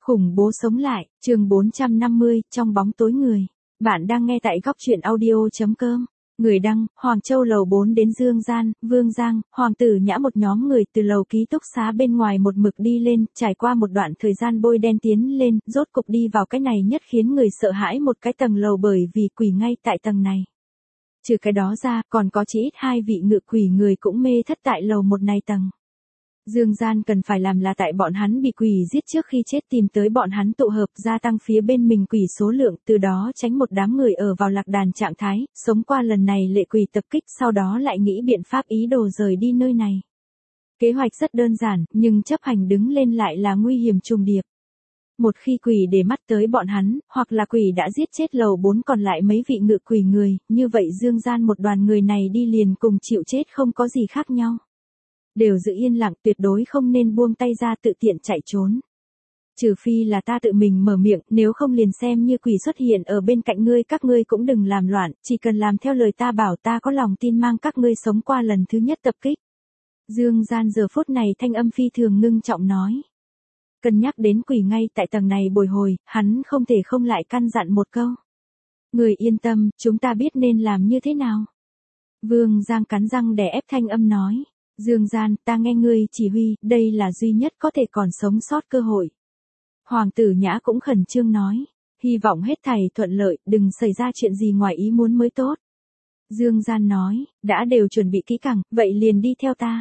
Khủng bố sống lại, chương 450, trong bóng tối người. Bạn đang nghe tại góc truyện audio.com. Người đăng, Hoàng Châu lầu 4 đến Dương Gian, Vương Giang, Hoàng Tử Nhã một nhóm người từ lầu ký túc xá bên ngoài một mực đi lên, trải qua một đoạn thời gian bôi đen tiến lên, rốt cục đi vào cái này nhất khiến người sợ hãi một cái tầng lầu bởi vì quỷ ngay tại tầng này. Trừ cái đó ra, còn có chỉ ít 2 vị ngự quỷ người cũng mê thất tại lầu một này tầng. Dương Gian cần phải làm là tại bọn hắn bị quỷ giết trước khi chết tìm tới bọn hắn tụ hợp gia tăng phía bên mình quỷ số lượng, từ đó tránh một đám người ở vào lạc đàn trạng thái, sống qua lần này lệ quỷ tập kích sau đó lại nghĩ biện pháp ý đồ rời đi nơi này. Kế hoạch rất đơn giản, nhưng chấp hành đứng lên lại là nguy hiểm trùng điệp. Một khi quỷ để mắt tới bọn hắn, hoặc là quỷ đã giết chết lầu 4 còn lại mấy vị ngự quỷ người, như vậy Dương Gian một đoàn người này đi liền cùng chịu chết không có gì khác nhau. Đều giữ yên lặng, tuyệt đối không nên buông tay ra tự tiện chạy trốn. Trừ phi là ta tự mình mở miệng, nếu không liền xem như quỷ xuất hiện ở bên cạnh ngươi, các ngươi cũng đừng làm loạn, chỉ cần làm theo lời ta bảo, ta có lòng tin mang các ngươi sống qua lần thứ nhất tập kích. Dương Gian giờ phút này thanh âm phi thường ngưng trọng nói. Cân nhắc đến quỷ ngay tại tầng này bồi hồi, hắn không thể không lại căn dặn một câu. Người yên tâm, chúng ta biết nên làm như thế nào. Vương Giang cắn răng đè ép thanh âm nói. Dương Gian, ta nghe ngươi chỉ huy, đây là duy nhất có thể còn sống sót cơ hội. Hoàng Tử Nhã cũng khẩn trương nói, hy vọng hết thảy thuận lợi, đừng xảy ra chuyện gì ngoài ý muốn mới tốt. Dương Gian nói, đã đều chuẩn bị kỹ càng, vậy liền đi theo ta.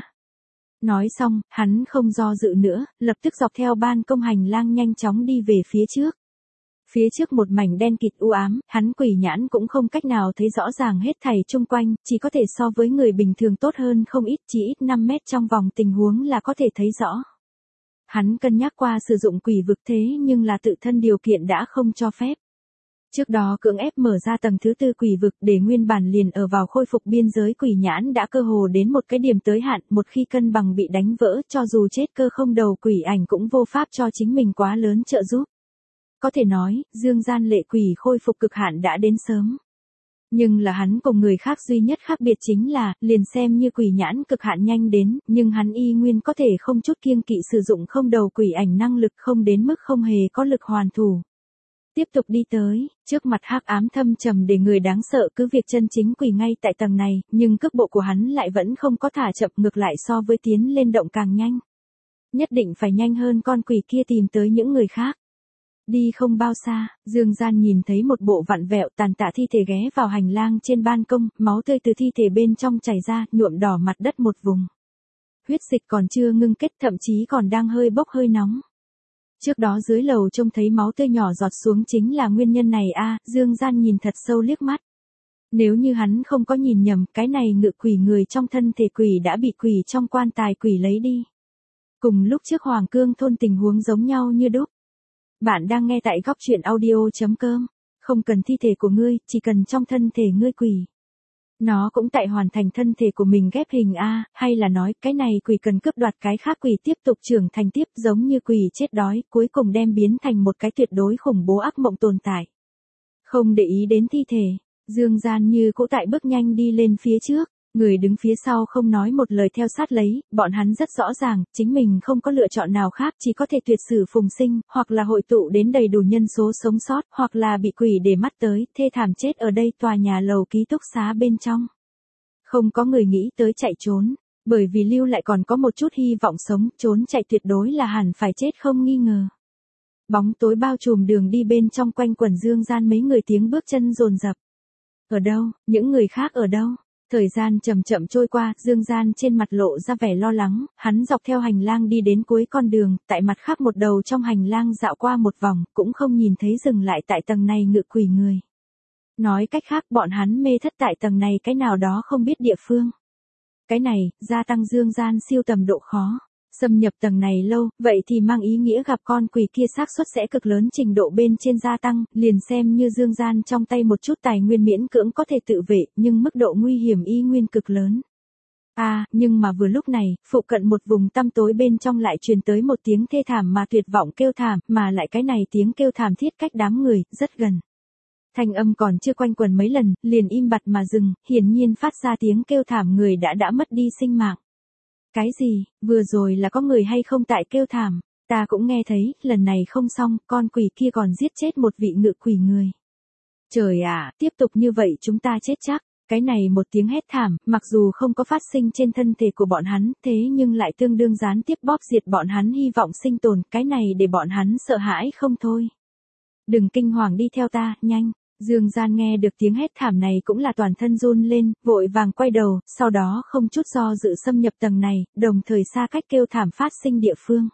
Nói xong, hắn không do dự nữa, lập tức dọc theo ban công hành lang nhanh chóng đi về phía trước. Phía trước một mảnh đen kịt u ám, hắn quỷ nhãn cũng không cách nào thấy rõ ràng hết thảy chung quanh, chỉ có thể so với người bình thường tốt hơn không ít, chỉ ít 5 mét trong vòng tình huống là có thể thấy rõ. Hắn cân nhắc qua sử dụng quỷ vực thế nhưng là tự thân điều kiện đã không cho phép. Trước đó cưỡng ép mở ra tầng thứ 4 quỷ vực để nguyên bản liền ở vào khôi phục biên giới quỷ nhãn đã cơ hồ đến một cái điểm tới hạn, một khi cân bằng bị đánh vỡ cho dù chết cơ không đầu quỷ ảnh cũng vô pháp cho chính mình quá lớn trợ giúp. Có thể nói, Dương Gian lệ quỷ khôi phục cực hạn đã đến sớm. Nhưng là hắn cùng người khác duy nhất khác biệt chính là, liền xem như quỷ nhãn cực hạn nhanh đến, nhưng hắn y nguyên có thể không chút kiêng kỵ sử dụng không đầu quỷ ảnh năng lực không đến mức không hề có lực hoàn thủ. Tiếp tục đi tới, trước mặt hắc ám thâm trầm để người đáng sợ cứ việc chân chính quỷ ngay tại tầng này, nhưng cước bộ của hắn lại vẫn không có thả chậm ngược lại so với tiến lên động càng nhanh. Nhất định phải nhanh hơn con quỷ kia tìm tới những người khác. Đi không bao xa, Dương Gian nhìn thấy một bộ vặn vẹo tàn tạ thi thể ghé vào hành lang trên ban công, máu tươi từ thi thể bên trong chảy ra, nhuộm đỏ mặt đất một vùng. Huyết dịch còn chưa ngưng kết, thậm chí còn đang hơi bốc hơi nóng. Trước đó dưới lầu trông thấy máu tươi nhỏ giọt xuống chính là nguyên nhân này a. Dương Gian nhìn thật sâu liếc mắt. Nếu như hắn không có nhìn nhầm, cái này ngự quỷ người trong thân thể quỷ đã bị quỷ trong quan tài quỷ lấy đi. Cùng lúc trước Hoàng Cương thôn tình huống giống nhau như đúc. Bạn đang nghe tại góc truyện audio.com. Không cần thi thể của ngươi, chỉ cần trong thân thể ngươi quỷ. Nó cũng tại hoàn thành thân thể của mình ghép hình a, hay là nói cái này quỷ cần cướp đoạt cái khác quỷ tiếp tục trưởng thành tiếp giống như quỷ chết đói, cuối cùng đem biến thành một cái tuyệt đối khủng bố ác mộng tồn tại. Không để ý đến thi thể, Dương Gian như cũ tại bước nhanh đi lên phía trước. Người đứng phía sau không nói một lời theo sát lấy, bọn hắn rất rõ ràng, chính mình không có lựa chọn nào khác, chỉ có thể tuyệt sử phùng sinh, hoặc là hội tụ đến đầy đủ nhân số sống sót, hoặc là bị quỷ để mắt tới, thê thảm chết ở đây tòa nhà lầu ký túc xá bên trong. Không có người nghĩ tới chạy trốn, bởi vì lưu lại còn có một chút hy vọng sống, trốn chạy tuyệt đối là hẳn phải chết không nghi ngờ. Bóng tối bao trùm đường đi bên trong quanh quẩn Dương Gian mấy người tiếng bước chân dồn dập. Ở đâu, những người khác ở đâu? Thời gian chậm chậm trôi qua, Dương Gian trên mặt lộ ra vẻ lo lắng, hắn dọc theo hành lang đi đến cuối con đường, tại mặt khác một đầu trong hành lang dạo qua một vòng, cũng không nhìn thấy dừng lại tại tầng này ngự quỷ người. Nói cách khác bọn hắn mê thất tại tầng này cái nào đó không biết địa phương. Cái này, gia tăng Dương Gian siêu tầm độ khó. Xâm nhập tầng này lâu, vậy thì mang ý nghĩa gặp con quỷ kia xác suất sẽ cực lớn trình độ bên trên gia tăng, liền xem như Dương Gian trong tay một chút tài nguyên miễn cưỡng có thể tự vệ, nhưng mức độ nguy hiểm y nguyên cực lớn. Nhưng mà vừa lúc này, phụ cận một vùng tăm tối bên trong lại truyền tới một tiếng thê thảm mà tuyệt vọng kêu thảm, mà lại cái này tiếng kêu thảm thiết cách đám người, rất gần. Thanh âm còn chưa quanh quẩn mấy lần, liền im bặt mà dừng, hiển nhiên phát ra tiếng kêu thảm người đã mất đi sinh mạng. Cái gì, vừa rồi là có người hay không tại kêu thảm? Ta cũng nghe thấy, lần này không xong, con quỷ kia còn giết chết một vị ngự quỷ người. Trời ạ, tiếp tục như vậy chúng ta chết chắc. Cái này một tiếng hét thảm, mặc dù không có phát sinh trên thân thể của bọn hắn, thế nhưng lại tương đương gián tiếp bóp diệt bọn hắn hy vọng sinh tồn, cái này để bọn hắn sợ hãi không thôi. Đừng kinh hoàng đi theo ta, nhanh. Dương Gian nghe được tiếng hét thảm này cũng là toàn thân run lên, vội vàng quay đầu, sau đó không chút do dự xâm nhập tầng này, đồng thời xa cách kêu thảm phát sinh địa phương.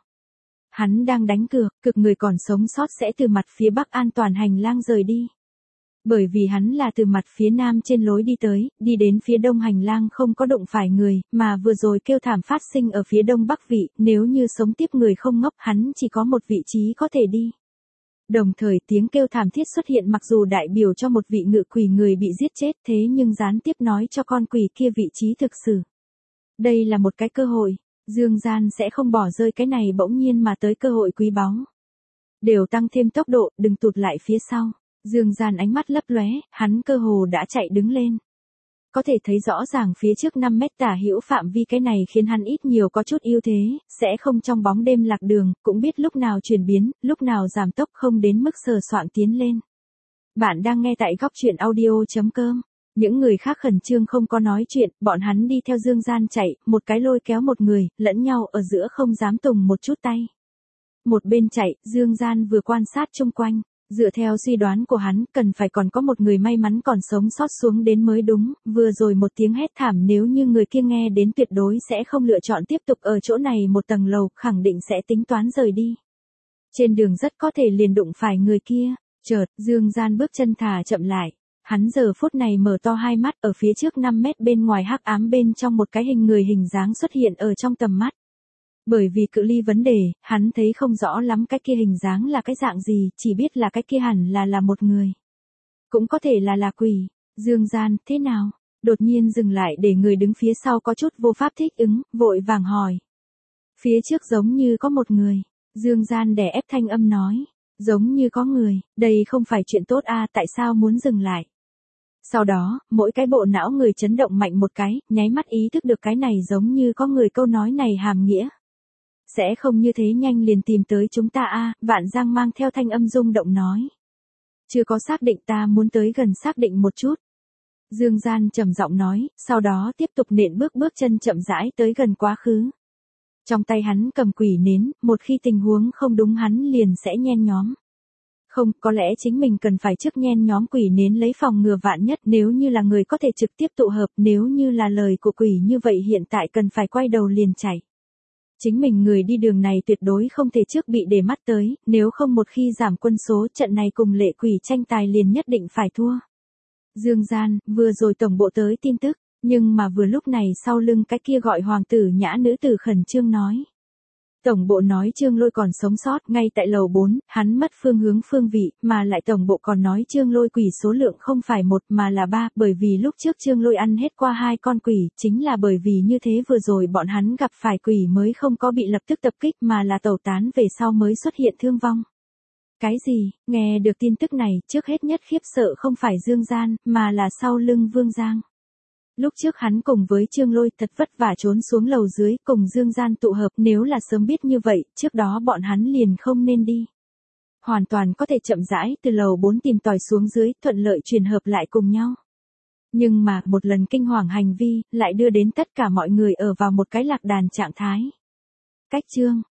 Hắn đang đánh cược, cực người còn sống sót sẽ từ mặt phía bắc an toàn hành lang rời đi. Bởi vì hắn là từ mặt phía nam trên lối đi tới, đi đến phía đông hành lang không có đụng phải người, mà vừa rồi kêu thảm phát sinh ở phía đông bắc vị, nếu như sống tiếp người không ngốc hắn chỉ có một vị trí có thể đi. Đồng thời tiếng kêu thảm thiết xuất hiện mặc dù đại biểu cho một vị ngự quỷ người bị giết chết thế nhưng gián tiếp nói cho con quỷ kia vị trí thực sự. Đây là một cái cơ hội, Dương Gian sẽ không bỏ rơi cái này bỗng nhiên mà tới cơ hội quý báu. Đều tăng thêm tốc độ, đừng tụt lại phía sau. Dương Gian ánh mắt lấp lóe, hắn cơ hồ đã chạy đứng lên. Có thể thấy rõ ràng phía trước 5 mét tả hữu phạm vi, cái này khiến hắn ít nhiều có chút ưu thế, sẽ không trong bóng đêm lạc đường, cũng biết lúc nào chuyển biến, lúc nào giảm tốc không đến mức sờ soạng tiến lên. Bạn đang nghe tại góc truyện audio.com. Những người khác khẩn trương không có nói chuyện, bọn hắn đi theo Dương Gian chạy, một cái lôi kéo một người, lẫn nhau ở giữa không dám tùng một chút tay. Một bên chạy, Dương Gian vừa quan sát chung quanh. Dựa theo suy đoán của hắn, cần phải còn có một người may mắn còn sống sót xuống đến mới đúng, vừa rồi một tiếng hét thảm nếu như người kia nghe đến tuyệt đối sẽ không lựa chọn tiếp tục ở chỗ này một tầng lầu, khẳng định sẽ tính toán rời đi. Trên đường rất có thể liền đụng phải người kia, chợt, Dương Gian bước chân thả chậm lại. Hắn giờ phút này mở to hai mắt, ở phía trước 5 mét bên ngoài hắc ám bên trong một cái hình người hình dáng xuất hiện ở trong tầm mắt. Bởi vì cự ly vấn đề, hắn thấy không rõ lắm cái kia hình dáng là cái dạng gì, chỉ biết là cái kia hẳn là một người. Cũng có thể là quỷ. Dương Gian, thế nào? Đột nhiên dừng lại để người đứng phía sau có chút vô pháp thích ứng, vội vàng hỏi. Phía trước giống như có một người. Dương Gian đè ép thanh âm nói. Giống như có người, đây không phải chuyện tốt a, tại sao muốn dừng lại? Sau đó, mỗi cái bộ não người chấn động mạnh một cái, nháy mắt ý thức được cái này giống như có người, câu nói này hàm nghĩa. Sẽ không như thế nhanh liền tìm tới chúng ta a, Vạn Giang mang theo thanh âm rung động nói. Chưa có xác định, ta muốn tới gần xác định một chút. Dương Gian trầm giọng nói, sau đó tiếp tục nện bước chân chậm rãi tới gần quá khứ. Trong tay hắn cầm quỷ nến, một khi tình huống không đúng hắn liền sẽ nhen nhóm. Không, có lẽ chính mình cần phải trước nhen nhóm quỷ nến lấy phòng ngừa vạn nhất, nếu như là người có thể trực tiếp tụ hợp, nếu như là lời của quỷ như vậy hiện tại cần phải quay đầu liền chạy. Chính mình người đi đường này tuyệt đối không thể trước bị để mắt tới, nếu không một khi giảm quân số trận này cùng lệ quỷ tranh tài liền nhất định phải thua. Dương Gian, vừa rồi tổng bộ tới tin tức, nhưng mà vừa lúc này sau lưng cái kia gọi hoàng tử nhã nữ tử khẩn trương nói. Tổng bộ nói Trương Lôi còn sống sót ngay tại lầu 4, hắn mất phương hướng phương vị, mà lại tổng bộ còn nói Trương Lôi quỷ số lượng không phải 1 mà là 3, bởi vì lúc trước Trương Lôi ăn hết qua 2 con quỷ, chính là bởi vì như thế vừa rồi bọn hắn gặp phải quỷ mới không có bị lập tức tập kích mà là tẩu tán về sau mới xuất hiện thương vong. Cái gì? Nghe được tin tức này, trước hết nhất khiếp sợ không phải Dương Gian, mà là sau lưng Vương Giang. Lúc trước hắn cùng với Trương Lôi thật vất vả trốn xuống lầu dưới cùng Dương Gian tụ hợp, nếu là sớm biết như vậy, trước đó bọn hắn liền không nên đi. Hoàn toàn có thể chậm rãi từ lầu 4 tìm tòi xuống dưới, thuận lợi truyền hợp lại cùng nhau. Nhưng mà một lần kinh hoàng hành vi, lại đưa đến tất cả mọi người ở vào một cái lạc đàn trạng thái. Cách chương,